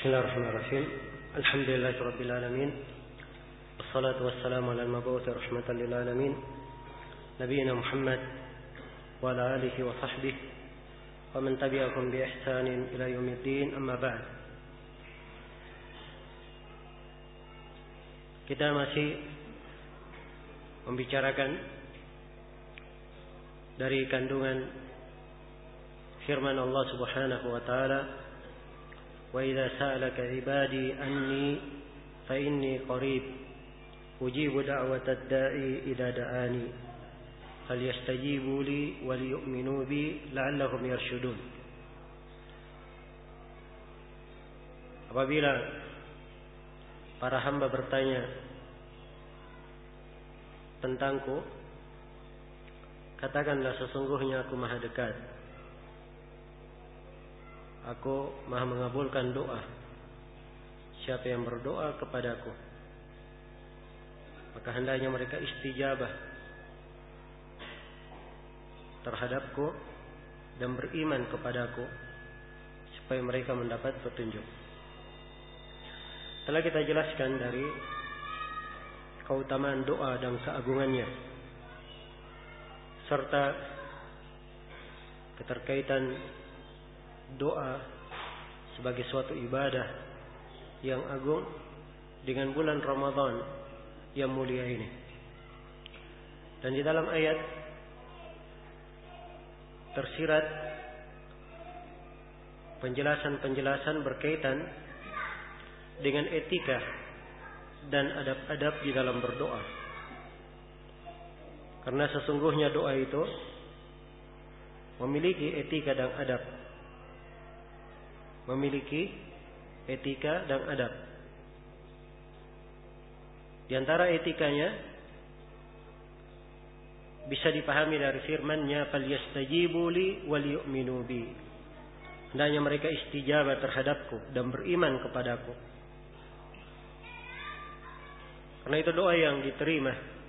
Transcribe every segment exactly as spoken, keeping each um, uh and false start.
Bismillahirrahmanirrahim. Alhamdulillahirabbil alamin. Wassalatu wassalamu ala al-mab'uts rahmatan lil alamin. Nabiyina Muhammad wa ala alihi wa sahbihi wa man tabi'ahum bi ihsanin ila yaumiddin. Amma ba'd. Kita masih membicarakan dari kandungan firman Allah Subhanahu wa taala, wa idza sa'alaka 'ibadi anni fa inni qarib ujibu da'watad da'i idza da'ani falyastajibu li wa liyu'minu bi la'allahum yarshudun. Apabila para hamba bertanya tentangku, katakanlah sesungguhnya aku maha dekat. Aku maha mengabulkan doa siapa yang berdoa kepadaku, maka hendaknya mereka istijabah terhadapku dan beriman kepadaku supaya mereka mendapat petunjuk. Telah kita jelaskan dari keutamaan doa dan keagungannya serta keterkaitan doa sebagai suatu ibadah yang agung dengan bulan Ramadan yang mulia ini. Dan di dalam ayat tersirat penjelasan-penjelasan berkaitan dengan etika dan adab-adab di dalam berdoa. Karena sesungguhnya doa itu memiliki etika dan adab. Memiliki etika dan adab. Di antara etikanya bisa dipahami dari firman-Nya, "Falyastajibu li wal yu'minu bi." Hendaknya mereka istijabah terhadapku dan beriman kepadaku. Karena itu doa yang diterima,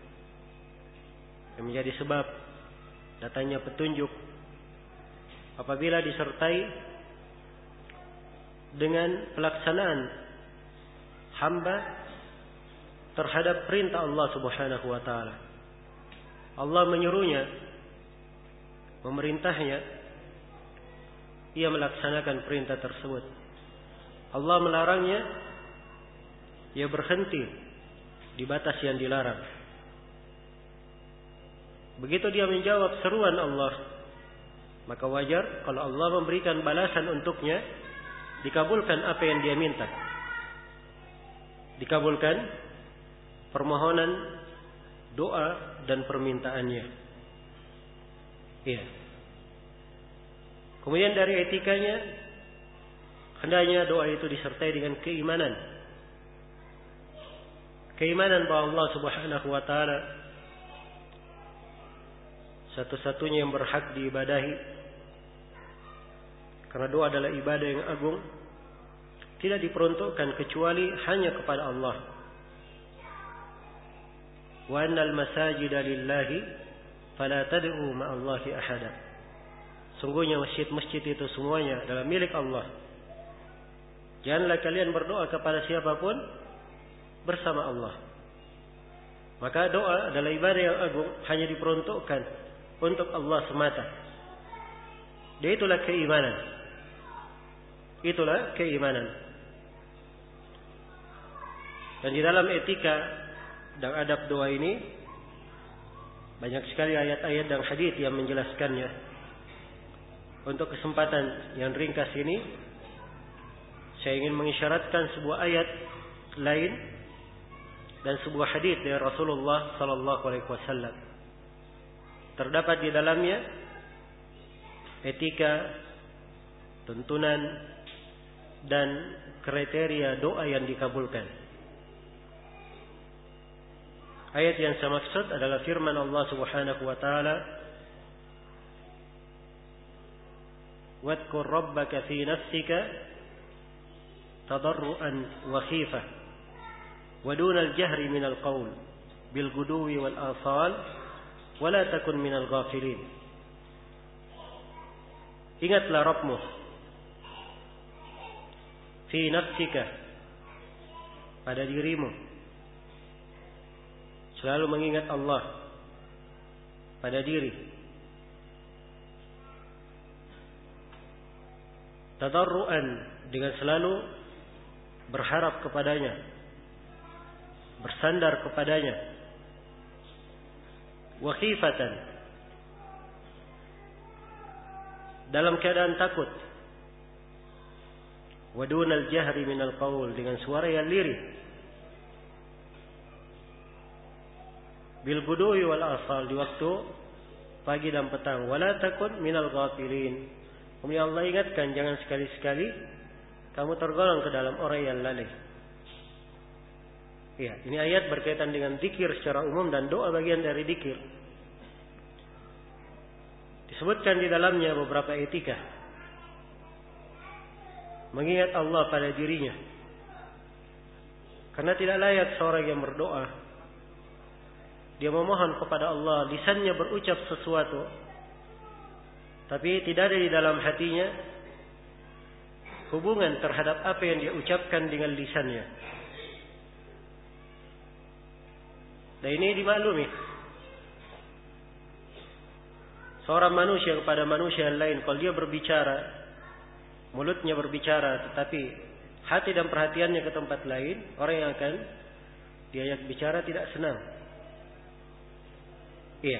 yang menjadi sebab datangnya petunjuk apabila disertai dengan pelaksanaan hamba terhadap perintah Allah Subhanahu wa taala. Allah menyuruhnya, memerintahnya, ia melaksanakan perintah tersebut. Allah melarangnya, ia berhenti di batas yang dilarang. Begitu dia menjawab seruan Allah, maka wajar kalau Allah memberikan balasan untuknya, dikabulkan apa yang dia minta. Dikabulkan permohonan, doa dan permintaannya. Iya. Kemudian dari etikanya, hendaknya doa itu disertai dengan keimanan. Keimanan bahwa Allah Subhanahu wa taala satu-satunya yang berhak diibadahi. Karena doa adalah ibadah yang agung, tidak diperuntukkan kecuali hanya kepada Allah. Wa annal masajida lillahi fala tad'u ma'allahi ahada. Sungguhnya masjid-masjid itu semuanya adalah milik Allah. Janganlah kalian berdoa kepada siapapun bersama Allah. Maka doa adalah ibadah yang agung, hanya diperuntukkan untuk Allah semata. Dan itulah keimanan. Itulah keimanan. Dan di dalam etika dan adab doa ini banyak sekali ayat-ayat dan hadis yang menjelaskannya. Untuk kesempatan yang ringkas ini, saya ingin mengisyaratkan sebuah ayat lain dan sebuah hadis dari Rasulullah sallallahu alaihi wasallam. Terdapat di dalamnya etika, tuntunan dan kriteria doa yang dikabulkan. Ayat yang saya maksud adalah firman Allah Subhanahu wa taala, "Wadhkur rabbaka fi nafsika tadarruan wa khifah wa duna al-jahri min al-qaul bil guduwi wal asal wa la takun min al-ghafilin." Ingatlah Rabbmu fi nafsika, pada dirimu. Selalu mengingat Allah pada diri. Tadarruan, dengan selalu berharap kepadanya, bersandar kepadanya. Wa khifatan, dalam keadaan takut. Wa dunal jahri minal qaul, dengan suara yang lirih. Bil gudui wal asal, di waktu pagi dan petang. Wala takun minal ghafilin. Kemudian Allah ingatkan, jangan sekali-sekali kamu tergolong ke dalam orang yang lalai. Ya, ini ayat berkaitan dengan zikir secara umum dan doa bagian dari zikir. Disebutkan di dalamnya beberapa etika. Mengingat Allah pada dirinya. Karena tidak layak seorang yang berdoa, dia memohon kepada Allah, lisannya berucap sesuatu, tapi tidak ada di dalam hatinya hubungan terhadap apa yang dia ucapkan dengan lisannya. Dan ini dimaklumi. Seorang manusia kepada manusia yang lain, kalau dia berbicara, mulutnya berbicara, tetapi hati dan perhatiannya ke tempat lain, orang yang akan diajak bicara tidak senang. Iya.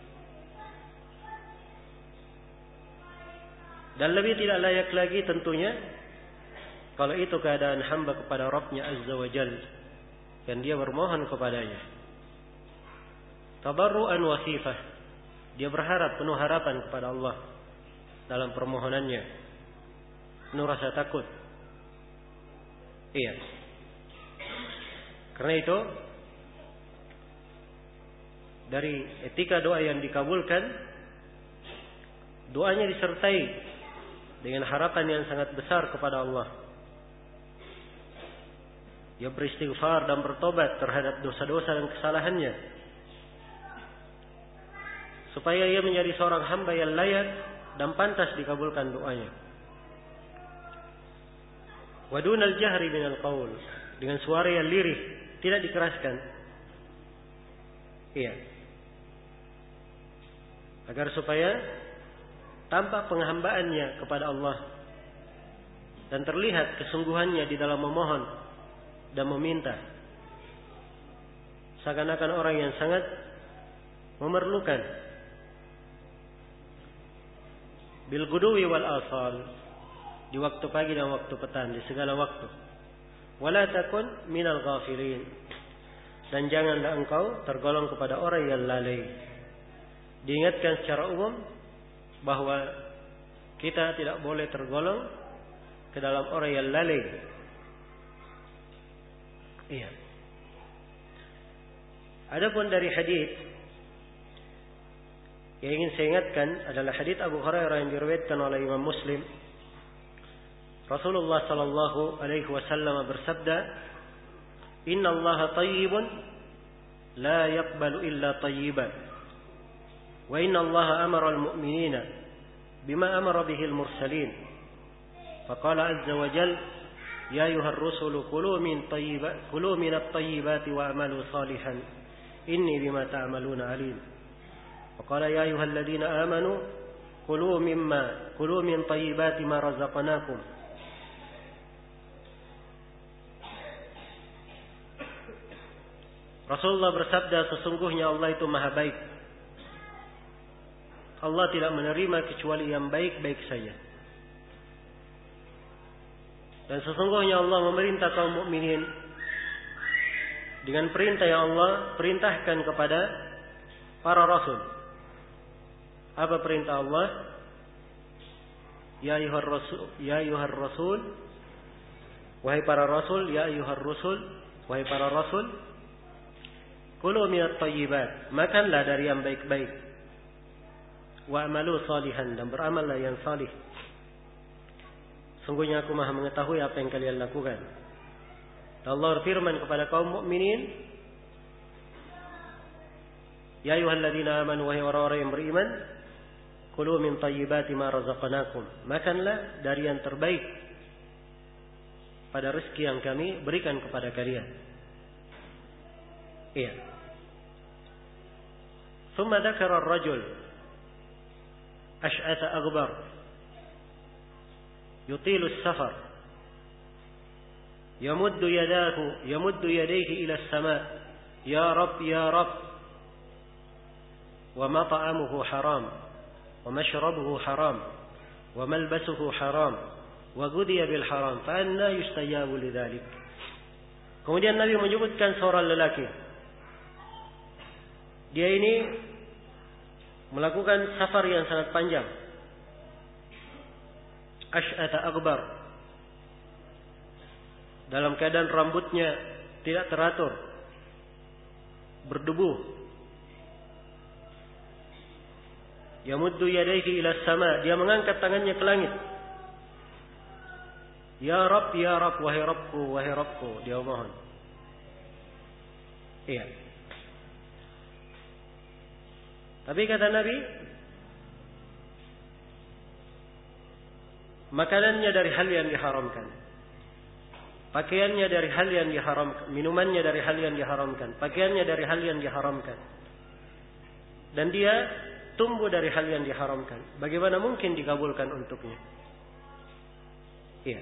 Dan lebih tidak layak lagi tentunya kalau itu keadaan hamba kepada Rabb-Nya Azza wa Jalla, dan dia bermohon kepadanya. Tadarruan wa khifah, dia berharap, penuh harapan kepada Allah dalam permohonannya, penuh rasa takut. Iya. Karena itu dari etika doa yang dikabulkan, doanya disertai dengan harapan yang sangat besar kepada Allah. Dia beristighfar dan bertobat terhadap dosa-dosa dan kesalahannya, supaya ia menjadi seorang hamba yang layak dan pantas dikabulkan doanya. Wa dunal jahri minal qaul, dengan suara yang lirih, tidak dikeraskan. Iya. Agar supaya tampak penghambaannya kepada Allah dan terlihat kesungguhannya di dalam memohon dan meminta, seakan-akan orang yang sangat memerlukan. Bil gudwi wal asal, di waktu pagi dan waktu petang, di segala waktu. Wala takun minal ghafilin, dan janganlah engkau tergolong kepada orang yang lalai. Diingatkan secara umum bahwa kita tidak boleh tergolong ke dalam orang yang lalai. Iya. Adapun dari hadis yang ingin saya ingatkan adalah hadis Abu Hurairah yang diriwayatkan oleh Imam Muslim. Rasulullah sallallahu alaihi wasallam bersabda, "Inna Allah tayyibun la yaqbalu illa tayyiban. Wa inna Allah amara al-mu'minina bima amara bihi al-mursalin. Faqala azza wa jalla, ya ayyuhar rusulu kulu min tayyibat kulu min at-tayyibati wa amalu salihan. Inni bima ta'maluna alim." Faqala ya ayyuhalladhina amanu kulu mimma kulu min tayyibati ma razaqnakum. Rasulullah bersabda, sesungguhnya Allah itu maha baik. Allah tidak menerima kecuali yang baik-baik saja. Dan sesungguhnya Allah memerintah kaum mukminin dengan perintah yang Allah perintahkan kepada para rasul. Apa perintah Allah? Ya ayyuhar rasul, ya ayyuhar rasul, wahai para rasul, ya ayyuhar rasul, wahai para rasul, kulu minat thayyibat, makanlah dari yang baik-baik. Wa amalu salihan, dan beramallah yang salih. Sungguhnya aku maha mengetahui apa yang kalian lakukan. Allah berfirman kepada kaum mukminin, ya ayyuhalladzina amanu, wahai orang-orang yang beriman, kulu min thayyibati ma razaqnakum, makanlah dari yang terbaik pada rezeki yang kami berikan kepada kalian. Iya. ثم ذكر الرجل أشعث أغبر يطيل السفر يمد يداه يمد يديه إلى السماء يا رب يا رب ومطعمه حرام ومشربه حرام وملبسه حرام وغذي بالحرام فأنى يستجاب لذلك. Kemudian Nabi menyebutkan seorang lelaki. Dia ini melakukan safar yang sangat panjang. Ash'ata akbar. Dalam keadaan rambutnya tidak teratur, berdebu. Yamuddu yadayhi ila sama. Dia mengangkat tangannya ke langit. Ya Rabb, ya Rabb, wahai Rabbku, wahai Rabbku. Dia mohon. Iya. Tapi kata Nabi, makanannya dari hal yang diharamkan, pakaiannya dari hal yang diharamkan, minumannya dari hal yang diharamkan, pakaiannya dari hal yang diharamkan, dan dia tumbuh dari hal yang diharamkan. Bagaimana mungkin dikabulkan untuknya? Iya.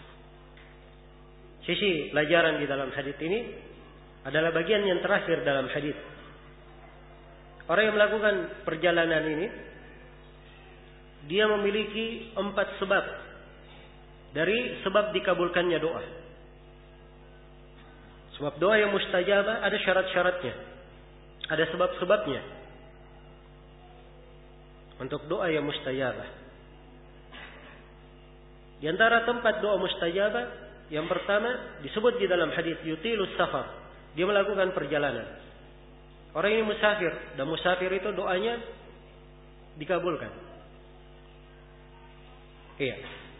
Sisi pelajaran di dalam hadis ini adalah bagian yang terakhir dalam hadis. Orang yang melakukan perjalanan ini, dia memiliki empat sebab dari sebab dikabulkannya doa. Sebab doa yang mustajabah ada syarat-syaratnya, ada sebab-sebabnya untuk doa yang mustajabah. Di antara tempat doa mustajabah, yang pertama disebut di dalam hadis yutilus safar, dia melakukan perjalanan. Orang ini musafir, dan musafir itu doanya dikabulkan. Iya.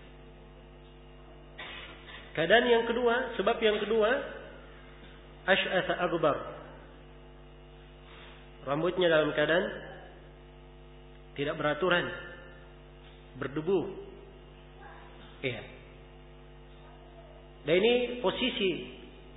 Keadaan yang kedua, sebab yang kedua, ash'atha akbar. Rambutnya dalam keadaan tidak beraturan, berdebu. Iya. Dan ini posisi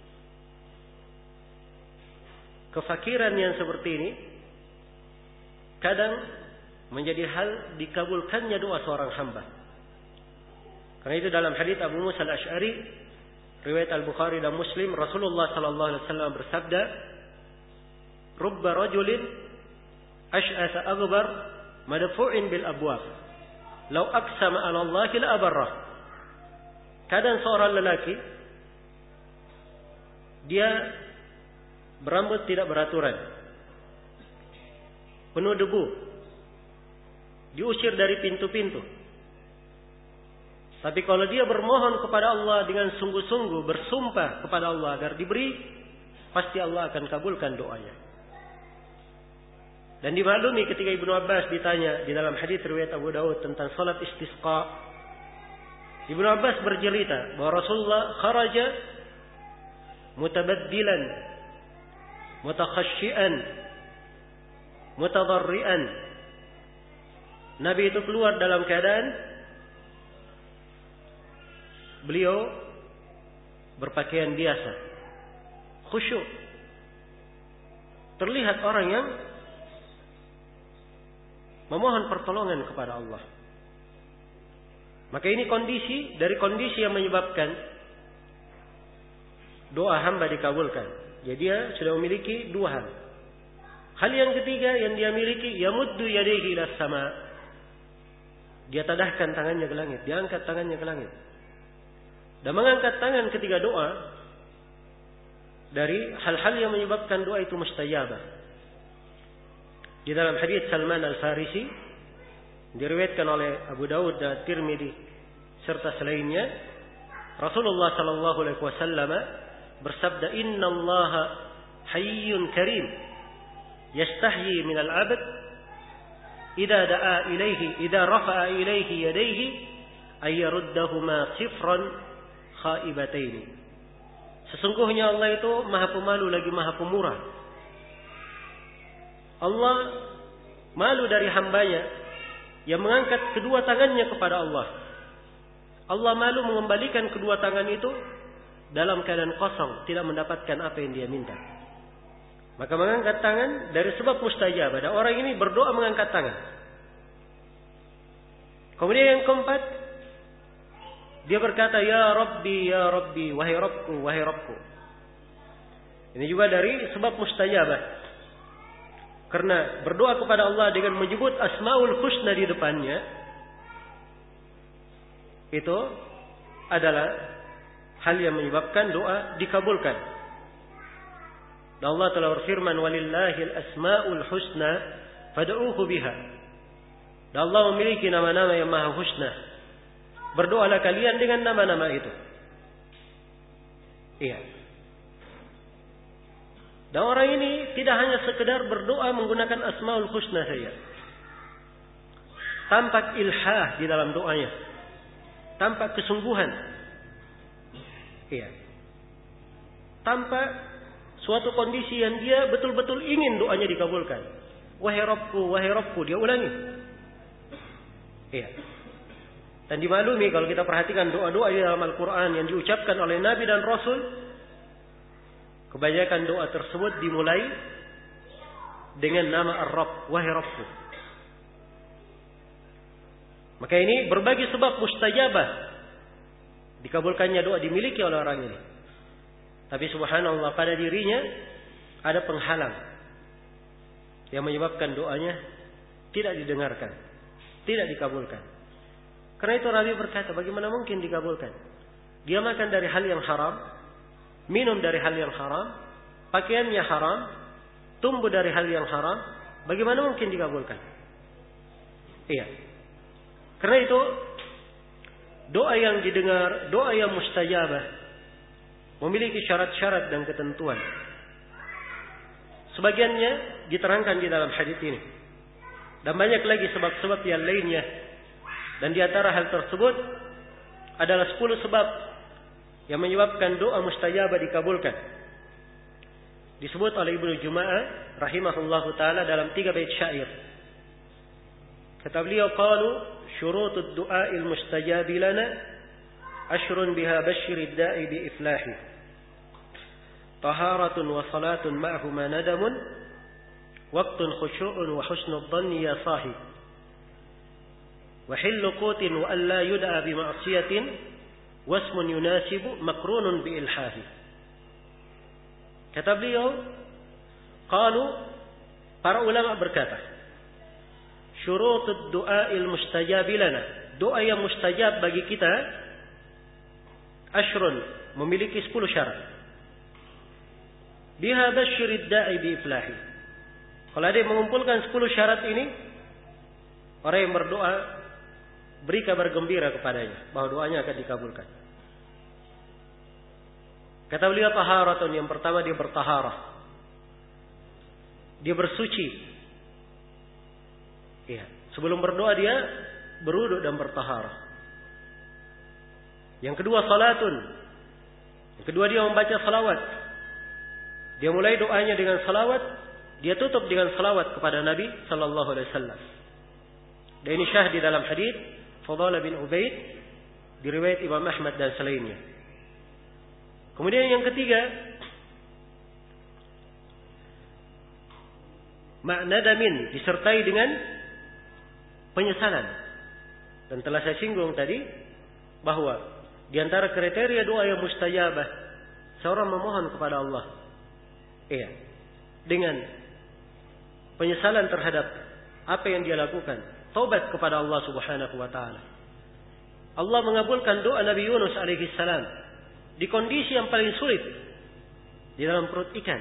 kefakiran yang seperti ini kadang menjadi hal dikabulkannya doa seorang hamba. Karena itu dalam hadis Abu Musa al-Asy'ari riwayat Al-Bukhari dan Muslim, Rasulullah sallallahu alaihi wasallam bersabda, "Rubba rajulin ash'atha aghbar madfu'in bil abwab. Law aqsama 'ala Allah la abarrah." Kadang seorang lelaki dia berambut tidak beraturan, penuh debu, diusir dari pintu-pintu. Tapi kalau dia bermohon kepada Allah dengan sungguh-sungguh, bersumpah kepada Allah agar diberi, pasti Allah akan kabulkan doanya. Dan dimaklumi ketika Ibnu Abbas ditanya di dalam hadis riwayat Abu Daud tentang salat istisqa, Ibnu Abbas bercerita bahwa Rasulullah kharaja mutabaddilan, mutakhashsyian, mutadarrian. Nabi itu keluar dalam keadaan beliau berpakaian biasa, khusyuk. Terlihat orang yang memohon pertolongan kepada Allah. Maka ini kondisi dari kondisi yang menyebabkan doa hamba dikabulkan. Jadi dia sudah memiliki dua hal. Hal yang ketiga yang dia miliki, yamuddu yadayhi ila sama. Dia tadahkan tangannya ke langit, dia angkat tangannya ke langit. Dan mengangkat tangan ketika doa dari hal-hal yang menyebabkan doa itu mustajabah. Di dalam hadis Salman Al-Farisi diriwayatkan oleh Abu Daud dan Tirmidzi serta selainnya, Rasulullah sallallahu alaihi wasallam bersabda, "Innallaha hayyun karim yastahyi minal 'abd idza da'a ilaihi idza rafa'a ilaihi yadayhi ay yaruddahuma sifran khaibataini." Sesungguhnya Allah itu Maha Pemalu lagi Maha Pemurah. Allah malu dari hambanya yang mengangkat kedua tangannya kepada Allah. Allah malu mengembalikan kedua tangan itu dalam keadaan kosong, tidak mendapatkan apa yang dia minta. Maka mengangkat tangan dari sebab mustajabah. Dan orang ini berdoa mengangkat tangan. Kemudian yang keempat, dia berkata, Ya Rabbi, Ya Rabbi, wahai Rabbku, wahai Rabbku. Ini juga dari sebab mustajabah. Karena berdoa kepada Allah dengan menyebut Asmaul Husna di depannya, itu adalah hal yang menyebabkan doa dikabulkan. Dan Allah telah berfirman, Walillahil asma'ul husna fad'uuhu biha. Dan Allah memiliki nama-nama yang maha husna. Berdoalah kalian dengan nama-nama itu. Iya. Dan orang ini tidak hanya sekedar berdoa menggunakan Asmaul Husna saja. Tampak ilhah di dalam doanya. Tampak kesungguhan. Iya. Tampak suatu kondisi yang dia betul-betul ingin doanya dikabulkan. Wahai Rabbku, wahai Rabbku, dia ulangi. Iya. Dan dimaklumi kalau kita perhatikan doa-doa di dalam Al-Quran yang diucapkan oleh Nabi dan Rasul, kebanyakan doa tersebut dimulai dengan nama Ar-Rabb, wahai Rabbku. Maka ini berbagai sebab mustajabah dikabulkannya doa dimiliki oleh orang ini. Tapi subhanallah, pada dirinya ada penghalang yang menyebabkan doanya tidak didengarkan, tidak dikabulkan. Karena itu Nabi berkata, bagaimana mungkin dikabulkan? Dia makan dari hal yang haram, minum dari hal yang haram, pakaiannya haram, tumbuh dari hal yang haram, bagaimana mungkin dikabulkan? Iya. Karena itu doa yang didengar, doa yang mustajabah memiliki syarat-syarat dan ketentuan. Sebagiannya diterangkan di dalam hadis ini. Dan banyak lagi sebab-sebab yang lainnya. Dan di antara hal tersebut adalah sepuluh sebab yang menyebabkan doa mustajabah dikabulkan. Disebut oleh Ibnu Juma'ah rahimahullahu taala dalam tiga bait syair. Kata beliau, qalu syurutud du'a'il mustajabi lana ashrun biha basyirid da'i bi iflahi. Taharatun wa salatun ma'huma nadamun waqtun khusyu'un wa husnud dhanni ya sahib. Wa hillu qutin wa alla yud'a bi ma'siyatin wasmun yunasibu makrunun bi ilhahi. Kata beliau, qalu, para ulama berkata, syurutud du'a'il mustajab lana, doa yang mustajab bagi kita ashrun, memiliki sepuluh syarat. Biha basyirid da'i bi iflahi. Kalau ada yang mengumpulkan sepuluh syarat ini, orang yang berdoa beri kabar gembira kepadanya bahwa doanya akan dikabulkan. Kata beliau, taharatun, yang pertama dia bertaharah. Dia bersuci. Iya, sebelum berdoa dia berwudu dan bertaharah. Yang kedua salatun. Yang kedua dia membaca salawat. Dia mulai doanya dengan salawat, dia tutup dengan salawat kepada Nabi sallallahu alaihi wasallam. Dan ini syahid di dalam hadis Fadalah bin Ubaid di riwayat Imam Ahmad dan selainnya. Kemudian yang ketiga, makna damin, disertai dengan penyesalan. Dan telah saya singgung tadi bahwa di antara kriteria doa yang mustajabah, seorang memohon kepada Allah, iya, dengan penyesalan terhadap apa yang dia lakukan, taubat kepada Allah Subhanahu wa taala. Allah mengabulkan doa Nabi Yunus alaihi salam di kondisi yang paling sulit, di dalam perut ikan.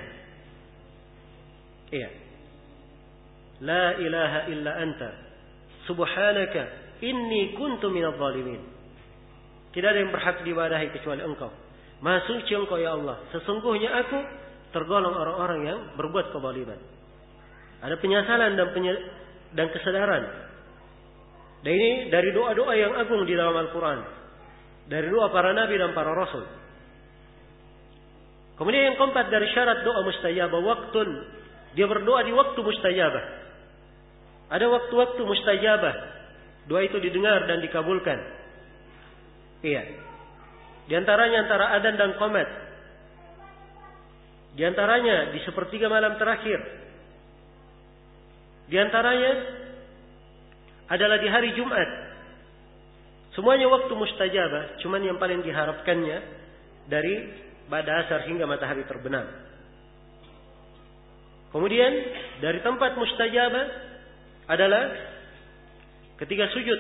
Iya. La ilaha illa anta subhanaka inni kuntu minadh dhalimin. Tidak ada yang berhak diibadahi kecuali Engkau. Maha suci Engkau ya Allah, sesungguhnya aku tergolong orang-orang yang berbuat kezaliman. Ada penyesalan dan penye- dan kesadaran. Dan ini dari doa-doa yang agung di dalam Al-Quran. Dari doa para nabi dan para rasul. Kemudian yang keempat dari syarat doa mustajabah, waktun. Dia berdoa di waktu mustajabah. Ada waktu-waktu mustajabah. Doa itu didengar dan dikabulkan. Iya. Di antaranya antara adzan dan qomat. Di antaranya di sepertiga malam terakhir. Di antaranya adalah di hari Jumat. Semuanya waktu mustajabah, cuman yang paling diharapkannya dari ba'da asar hingga matahari terbenam. Kemudian dari tempat mustajabah adalah ketika sujud.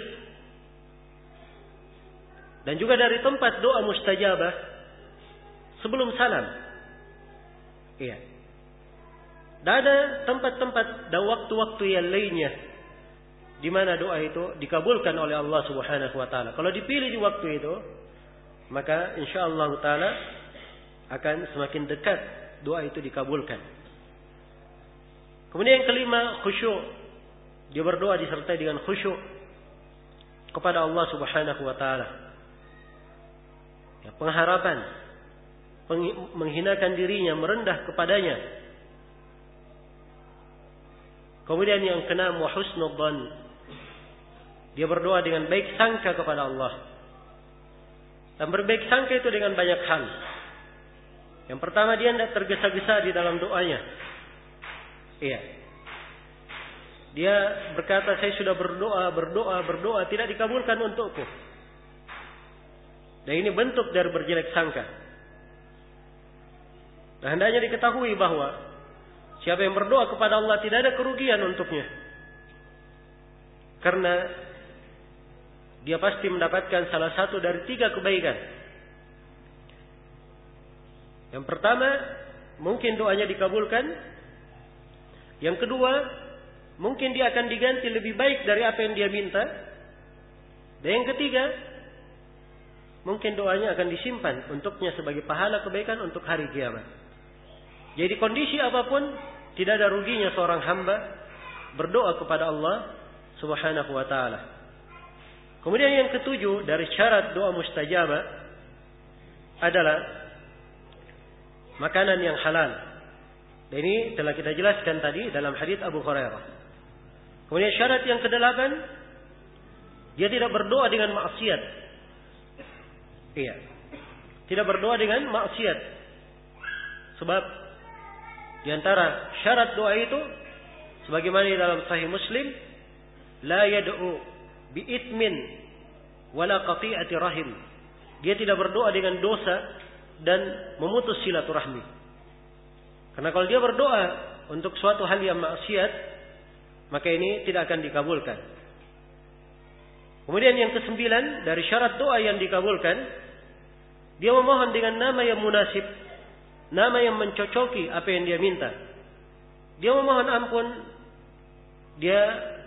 Dan juga dari tempat doa mustajabah sebelum salam. Iya. Dan ada tempat-tempat dan waktu-waktu yang lainnya di mana doa itu dikabulkan oleh Allah Subhanahu wa taala. Kalau dipilih di waktu itu, maka insyaallah taala akan semakin dekat doa itu dikabulkan. Kemudian yang kelima, khusyuk. Dia berdoa disertai dengan khusyuk kepada Allah Subhanahu wa taala. Ya, pengharapan, menghinakan dirinya, merendah kepadanya. Kemudian yang keenam, wa husnudzan. Dia berdoa dengan baik sangka kepada Allah. Dan berbaik sangka itu dengan banyak hal. Yang pertama, dia tidak tergesa-gesa di dalam doanya. Iya. Dia berkata, saya sudah berdoa, berdoa, berdoa, tidak dikabulkan untukku. Dan ini bentuk dari berjelek sangka. Dan hendaknya diketahui bahwa siapa yang berdoa kepada Allah tidak ada kerugian untuknya. Karena dia pasti mendapatkan salah satu dari tiga kebaikan. Yang pertama, mungkin doanya dikabulkan. Yang kedua, mungkin dia akan diganti lebih baik dari apa yang dia minta. Dan yang ketiga, mungkin doanya akan disimpan untuknya sebagai pahala kebaikan untuk hari kiamat. Jadi kondisi apapun, tidak ada ruginya seorang hamba berdoa kepada Allah Subhanahu wa taala. Kemudian yang ketujuh dari syarat doa mustajabah adalah makanan yang halal. Dan ini telah kita jelaskan tadi dalam hadits Abu Hurairah. Kemudian syarat yang kedelapan, dia tidak berdoa dengan maksiat. Iya. Tidak berdoa dengan maksiat. Sebab di antara syarat doa itu sebagaimana di dalam Sahih Muslim, la yad'u bi itsmin wala qati'ati rahim. Dia tidak berdoa dengan dosa dan memutus silaturahmi. Karena kalau dia berdoa untuk suatu hal yang maksiat, maka ini tidak akan dikabulkan. Kemudian yang kesembilan dari syarat doa yang dikabulkan, dia memohon dengan nama yang munasib, nama yang mencocoki apa yang dia minta. Dia memohon ampun, dia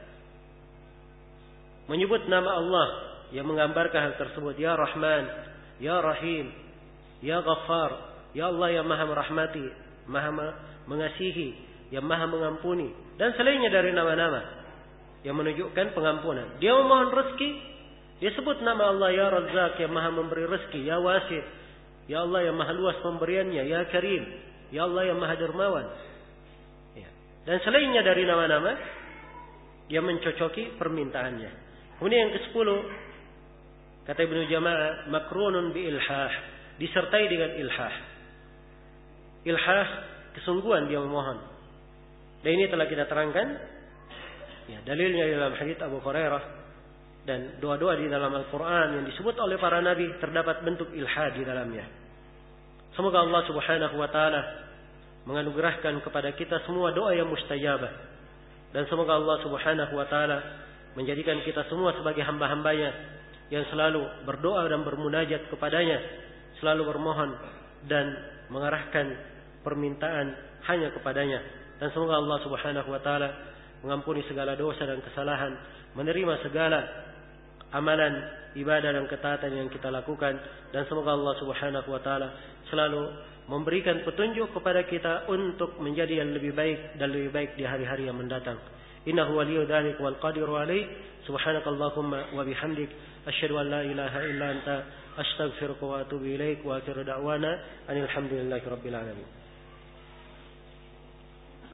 menyebut nama Allah yang menggambarkan hal tersebut. Ya Rahman, Ya Rahim, Ya Ghaffar, Ya Allah yang maha merahmati, maha mengasihi, yang maha mengampuni. Dan selainnya dari nama-nama yang menunjukkan pengampunan. Dia memohon rezeki, dia sebut nama Allah Ya Razzaq yang maha memberi rezeki, Ya Wasi', Ya Allah yang maha luas pemberiannya, Ya Karim, Ya Allah yang maha dermawan. Ya. Dan selainnya dari nama-nama yang mencocoki permintaannya. Kemudian yang kesepuluh, kata Ibnu Jama'ah, makrunun bi ilhah, disertai dengan ilhah. Ilhah, kesungguhan dia memohon. Dan ini telah kita terangkan. Ya, dalilnya dalam hadits Abu Hurairah dan doa-doa di dalam Al-Quran yang disebut oleh para nabi terdapat bentuk ilhah di dalamnya. Semoga Allah Subhanahu wa taala menganugerahkan kepada kita semua doa yang mustajabah. Dan semoga Allah Subhanahu wa taala menjadikan kita semua sebagai hamba-hambanya yang selalu berdoa dan bermunajat kepadanya, selalu bermohon dan mengarahkan permintaan hanya kepadanya. Dan semoga Allah Subhanahu wa taala mengampuni segala dosa dan kesalahan, menerima segala amalan, ibadah dan ketaatan yang kita lakukan, dan semoga Allah Subhanahu wa taala selalu memberikan petunjuk kepada kita untuk menjadi yang lebih baik dan lebih baik di hari-hari yang mendatang. Innahu waliyyu dzalika wal qadiru alaih. Subhanakallahumma wa bihamdik asyhadu an la ilaha illa anta astaghfiruka wa atubu ilaik wa akhiru da'wana alhamdulillahi rabbil alamin.